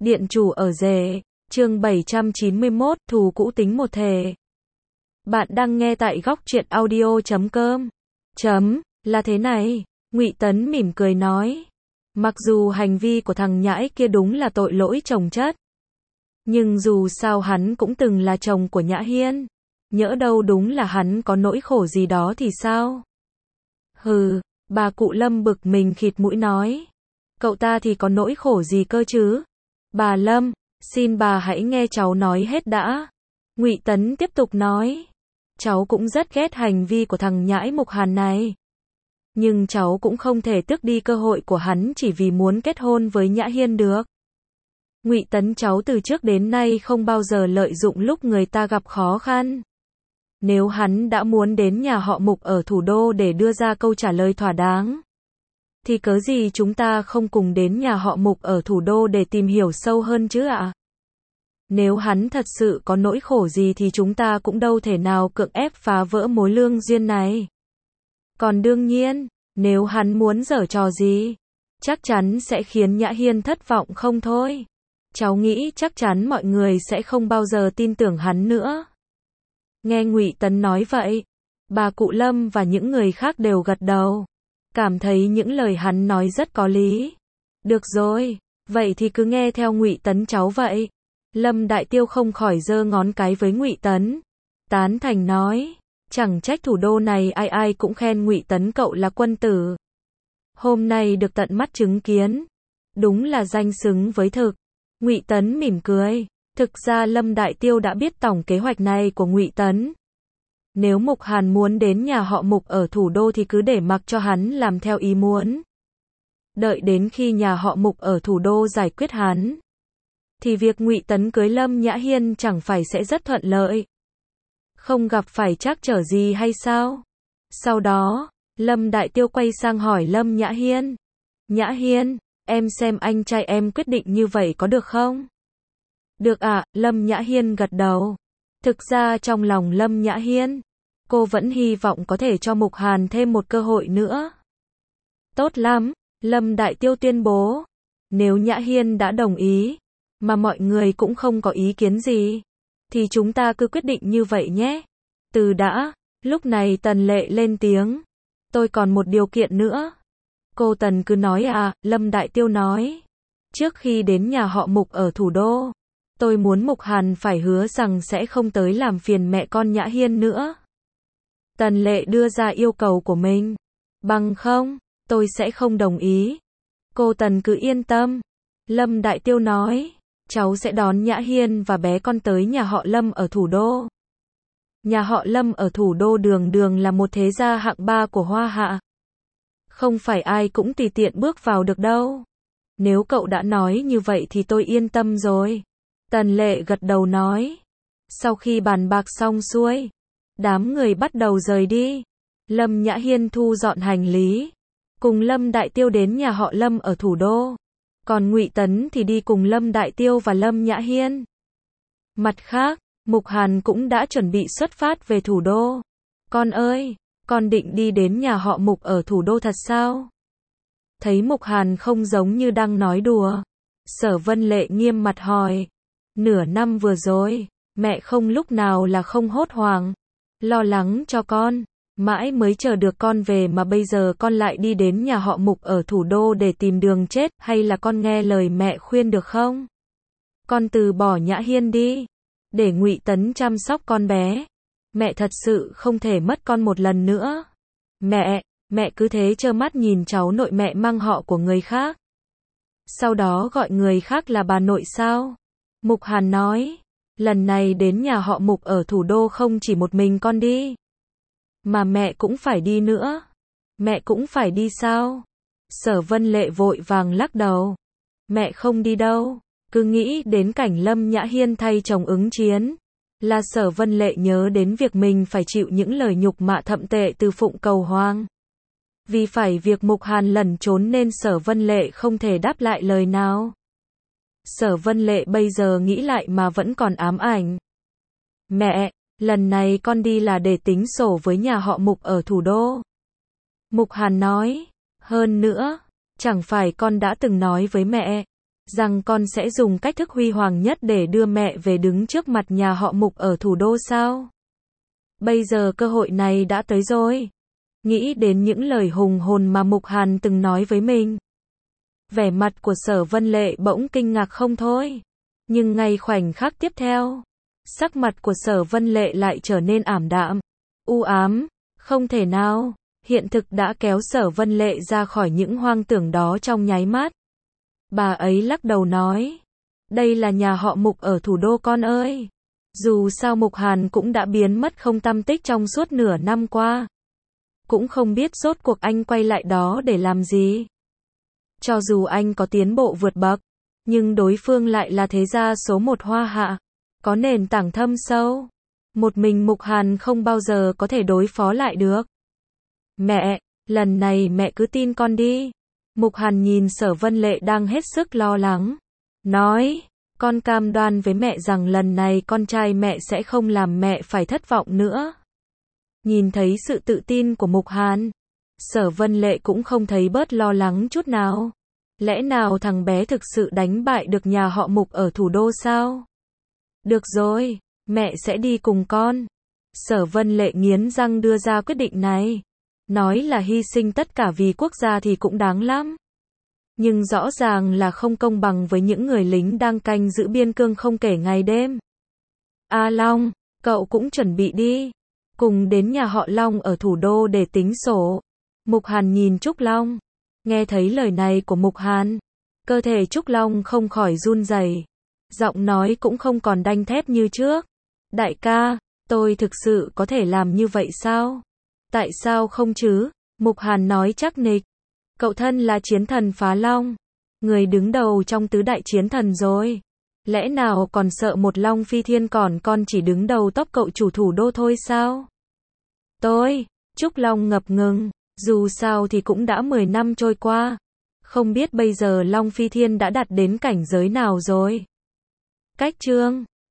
Điện chủ ở rể, chương 791, thù cũ tính một thể. Bạn đang nghe tại góc truyện audio.com. Là thế này, Ngụy Tấn mỉm cười nói. Mặc dù hành vi của thằng nhãi kia đúng là tội lỗi chồng chất. Nhưng dù sao hắn cũng từng là chồng của Nhã Hiên. Nhỡ đâu đúng là hắn có nỗi khổ gì đó thì sao? Hừ, bà cụ Lâm bực mình khịt mũi nói. Cậu ta thì có nỗi khổ gì cơ chứ? Bà Lâm, xin bà hãy nghe cháu nói hết đã. Ngụy Tấn tiếp tục nói. Cháu cũng rất ghét hành vi của thằng nhãi Mục Hàn này. Nhưng cháu cũng không thể tước đi cơ hội của hắn chỉ vì muốn kết hôn với Nhã Hiên được. Ngụy Tấn, cháu từ trước đến nay không bao giờ lợi dụng lúc người ta gặp khó khăn. Nếu hắn đã muốn đến nhà họ Mục ở thủ đô để đưa ra câu trả lời thỏa đáng, thì cớ gì chúng ta không cùng đến nhà họ Mục ở thủ đô để tìm hiểu sâu hơn chứ ạ? Nếu hắn thật sự có nỗi khổ gì thì chúng ta cũng đâu thể nào cưỡng ép phá vỡ mối lương duyên này. Còn đương nhiên, nếu hắn muốn giở trò gì, chắc chắn sẽ khiến Nhã Hiên thất vọng không thôi. Cháu nghĩ chắc chắn mọi người sẽ không bao giờ tin tưởng hắn nữa. Nghe Ngụy Tấn nói vậy, bà cụ Lâm và những người khác đều gật đầu, cảm thấy những lời hắn nói rất có lý. Được rồi, vậy thì cứ nghe theo Ngụy Tấn cháu vậy. Lâm Đại Tiêu không khỏi giơ ngón cái với Ngụy Tấn, tán thành nói, chẳng trách thủ đô này ai ai cũng khen Ngụy Tấn cậu là quân tử. Hôm nay được tận mắt chứng kiến, đúng là danh xứng với thực. Ngụy Tấn mỉm cười, thực ra Lâm Đại Tiêu đã biết tổng kế hoạch này của Ngụy Tấn. Nếu Mục Hàn muốn đến nhà họ Mục ở thủ đô thì cứ để mặc cho hắn làm theo ý muốn. Đợi đến khi nhà họ Mục ở thủ đô giải quyết hắn, thì việc Ngụy Tấn cưới Lâm Nhã Hiên chẳng phải sẽ rất thuận lợi. Không gặp phải trắc trở gì hay sao? Sau đó, Lâm Đại Tiêu quay sang hỏi Lâm Nhã Hiên. Nhã Hiên, em xem anh trai em quyết định như vậy có được không? Được ạ, Lâm Nhã Hiên gật đầu. Thực ra trong lòng Lâm Nhã Hiên, cô vẫn hy vọng có thể cho Mục Hàn thêm một cơ hội nữa. Tốt lắm, Lâm Đại Tiêu tuyên bố. Nếu Nhã Hiên đã đồng ý, mà mọi người cũng không có ý kiến gì, thì chúng ta cứ quyết định như vậy nhé. Từ đã, lúc này Tần Lệ lên tiếng. Tôi còn một điều kiện nữa. Cô Tần cứ nói à, Lâm Đại Tiêu nói. Trước khi đến nhà họ Mục ở thủ đô, tôi muốn Mục Hàn phải hứa rằng sẽ không tới làm phiền mẹ con Nhã Hiên nữa. Tần Lệ đưa ra yêu cầu của mình. Bằng không, tôi sẽ không đồng ý. Cô Tần cứ yên tâm. Lâm Đại Tiêu nói. Cháu sẽ đón Nhã Hiên và bé con tới nhà họ Lâm ở thủ đô. Nhà họ Lâm ở thủ đô đường đường là một thế gia hạng ba của Hoa Hạ. Không phải ai cũng tùy tiện bước vào được đâu. Nếu cậu đã nói như vậy thì tôi yên tâm rồi. Tần Lệ gật đầu nói. Sau khi bàn bạc xong xuôi, đám người bắt đầu rời đi. Lâm Nhã Hiên thu dọn hành lý, cùng Lâm Đại Tiêu đến nhà họ Lâm ở thủ đô. Còn Ngụy Tấn thì đi cùng Lâm Đại Tiêu và Lâm Nhã Hiên. Mặt khác, Mục Hàn cũng đã chuẩn bị xuất phát về thủ đô. Con ơi, con định đi đến nhà họ Mục ở thủ đô thật sao? Thấy Mục Hàn không giống như đang nói đùa, Sở Vân Lệ nghiêm mặt hỏi. Nửa năm vừa rồi, mẹ không lúc nào là không hốt hoảng, lo lắng cho con. Mãi mới chờ được con về mà bây giờ con lại đi đến nhà họ Mục ở thủ đô để tìm đường chết, hay là con nghe lời mẹ khuyên được không? Con từ bỏ Nhã Hiên đi, để Ngụy Tấn chăm sóc con bé. Mẹ thật sự không thể mất con một lần nữa. Mẹ cứ thế trơ mắt nhìn cháu nội mẹ mang họ của người khác. Sau đó gọi người khác là bà nội sao? Mục Hàn nói, lần này đến nhà họ Mục ở thủ đô không chỉ một mình con đi, mà mẹ cũng phải đi nữa. Mẹ cũng phải đi sao? Sở Vân Lệ vội vàng lắc đầu. Mẹ không đi đâu. Cứ nghĩ đến cảnh Lâm Nhã Hiên thay chồng ứng chiến, là Sở Vân Lệ nhớ đến việc mình phải chịu những lời nhục mạ thậm tệ từ Phụng Cầu Hoang. Vì phải việc Mục Hàn lẩn trốn nên Sở Vân Lệ không thể đáp lại lời nào. Sở Vân Lệ bây giờ nghĩ lại mà vẫn còn ám ảnh. Mẹ, lần này con đi là để tính sổ với nhà họ Mục ở thủ đô. Mục Hàn nói, hơn nữa, chẳng phải con đã từng nói với mẹ, rằng con sẽ dùng cách thức huy hoàng nhất để đưa mẹ về đứng trước mặt nhà họ Mục ở thủ đô sao? Bây giờ cơ hội này đã tới rồi. Nghĩ đến những lời hùng hồn mà Mục Hàn từng nói với mình. Vẻ mặt của Sở Vân Lệ bỗng kinh ngạc không thôi. Nhưng ngay khoảnh khắc tiếp theo, sắc mặt của Sở Vân Lệ lại trở nên ảm đạm, u ám, không thể nào. Hiện thực đã kéo Sở Vân Lệ ra khỏi những hoang tưởng đó trong nháy mắt. Bà ấy lắc đầu nói, đây là nhà họ Mục ở thủ đô con ơi. Dù sao Mục Hàn cũng đã biến mất không tăm tích trong suốt nửa năm qua. Cũng không biết rốt cuộc anh quay lại đó để làm gì. Cho dù anh có tiến bộ vượt bậc, nhưng đối phương lại là thế gia số một Hoa Hạ, có nền tảng thâm sâu. Một mình Mục Hàn không bao giờ có thể đối phó lại được. Mẹ, lần này mẹ cứ tin con đi. Mục Hàn nhìn Sở Vân Lệ đang hết sức lo lắng, nói, con cam đoan với mẹ rằng lần này con trai mẹ sẽ không làm mẹ phải thất vọng nữa. Nhìn thấy sự tự tin của Mục Hàn, Sở Vân Lệ cũng không thấy bớt lo lắng chút nào. Lẽ nào thằng bé thực sự đánh bại được nhà họ Mục ở thủ đô sao? Được rồi, mẹ sẽ đi cùng con. Sở Vân Lệ nghiến răng đưa ra quyết định này. Nói là hy sinh tất cả vì quốc gia thì cũng đáng lắm. Nhưng rõ ràng là không công bằng với những người lính đang canh giữ biên cương không kể ngày đêm. A Long, cậu cũng chuẩn bị đi. Cùng đến nhà họ Long ở thủ đô để tính sổ. Mục Hàn nhìn Trúc Long. Nghe thấy lời này của Mục Hàn, cơ thể Trúc Long không khỏi run rẩy, giọng nói cũng không còn đanh thép như trước. Đại ca, tôi thực sự có thể làm như vậy sao? Tại sao không chứ? Mục Hàn nói chắc nịch. Cậu thân là chiến thần Phá Long, người đứng đầu trong tứ đại chiến thần rồi. Lẽ nào còn sợ một Long Phi Thiên còn con chỉ đứng đầu top cậu chủ thủ đô thôi sao? Trúc Long ngập ngừng, dù sao thì cũng đã 10 năm trôi qua. Không biết bây giờ Long Phi Thiên đã đạt đến cảnh giới nào rồi. Cách chương